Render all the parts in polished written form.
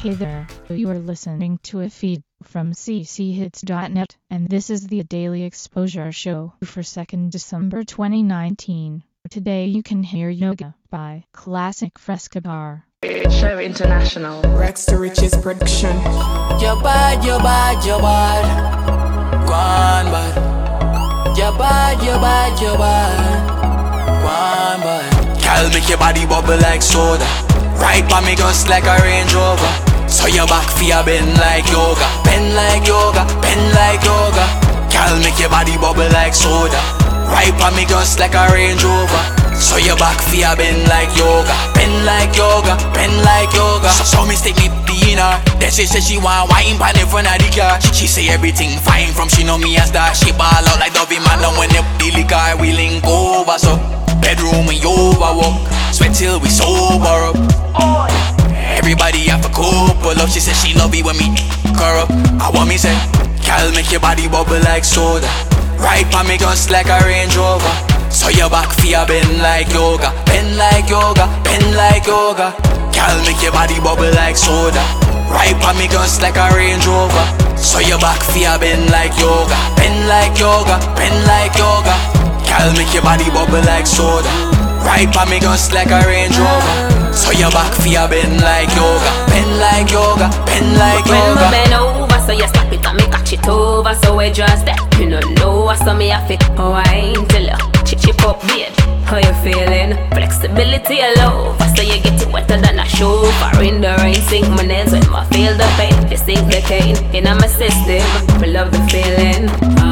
Hey there, you are listening to a feed from cchits.net, and this is the Daily Exposure Show for 2nd December 2019. Today you can hear Yoga by Classic Fresca Bar. Show International. Rex to Riches Production. You're bad, you're bad, you're bad. Go on, bad. You're bad, you're bad, you're bad. Go on, bad. Girl, make your body bubble like soda. Right by me gust like a Range Rover. So your back fear bend like yoga. Bend like yoga, bend like yoga. Girl, make your body bubble like soda. Right by me gust like a Range Rover. So your back fear bend like yoga. Bend like yoga, bend like yoga. So mistake me being her. Then she say she want wine pan in front of the car. She say everything fine from she know me as that. She ball out like Dovey man and when the liquor we link over. So bedroom we overwalk. Sweat till we sober up. Everybody have a couple up. She said she love it when me her up. I want me say, girl, make your body bubble like soda. Right pa me gust like a Range Rover. So your back fear bend like yoga. Bend like yoga, bend like yoga. Girl, make your body bubble like soda. Right pa me gust like a Range Rover. So your back fear bend like yoga. Bend like yoga, bend like yoga. Girl, make your body bubble like soda. Right pa me gust like a Range Rover. So your back fear bend like yoga. Bend like yoga, bend like yoga. When me bend over, so you slap it and me catch it over. So we just that, you know, so me a fit wine till you chip up beard. How you feeling? Flexibility alone. So you get it wetter than a chauffeur. In the rain, sink my nails when I feel the pain. You sink the cane in my system. We love the feeling.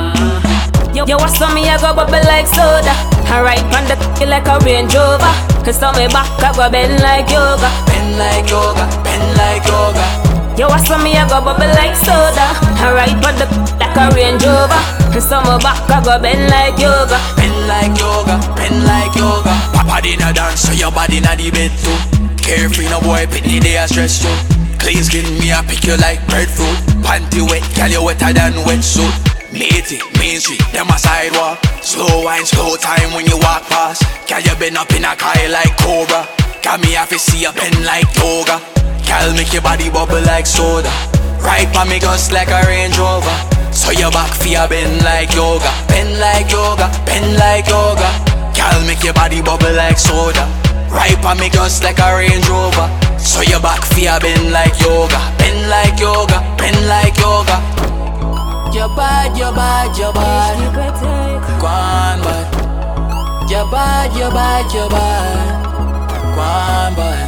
Yo, what's on me? I go bubble like soda. I ride on the like a Range Rover. Cause on me back I go bend like yoga. Bend like yoga, bend like yoga. Yo, what's on me? I go bubble like soda. I ride on the like a Range Rover. Cause on me back I go bend like yoga. Bend like yoga, bend like yoga. Papa dinna dance so your body na the bed too. Carefree no boy pitney they a stress you. Clean skin me a pick you like breadfruit. Panty wet, girl you wetter than wetsuit. Matey, Main Street, them a sidewalk. Slow wine, slow time when you walk past. Girl, you been up in a car like Cobra. Got me have to see you bend like yoga. Girl, make your body bubble like soda. Right pa me gust like a Range Rover. So your back fear bend like yoga. Bend like yoga, bend like yoga. Girl, make your body bubble like soda. Right pa me gust like a Range Rover. So your back fear bend like yoga. Bend like yoga, bend like yoga. You're bad, you're bad, you're bad. Go on, bad. You're bad, you're bad, you're bad. Go on, bad.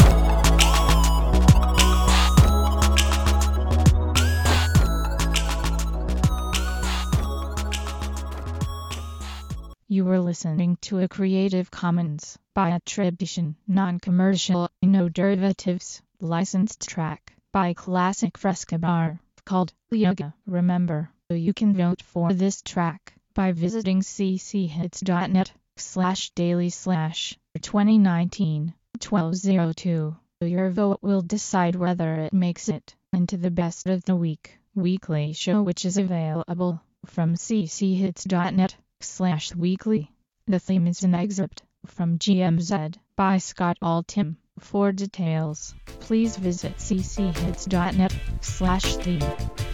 You were listening to a Creative Commons by attribution, non-commercial, no derivatives, licensed track by Classic Fresca Bar, called Yoga. Remember, you can vote for this track by visiting cchits.net/daily/2019-1202. Your vote will decide whether it makes it into the Best of the Week weekly show, which is available from cchits.net/weekly. The theme is an excerpt from GMZ by Scott Altham. For details, please visit cchits.net/theme.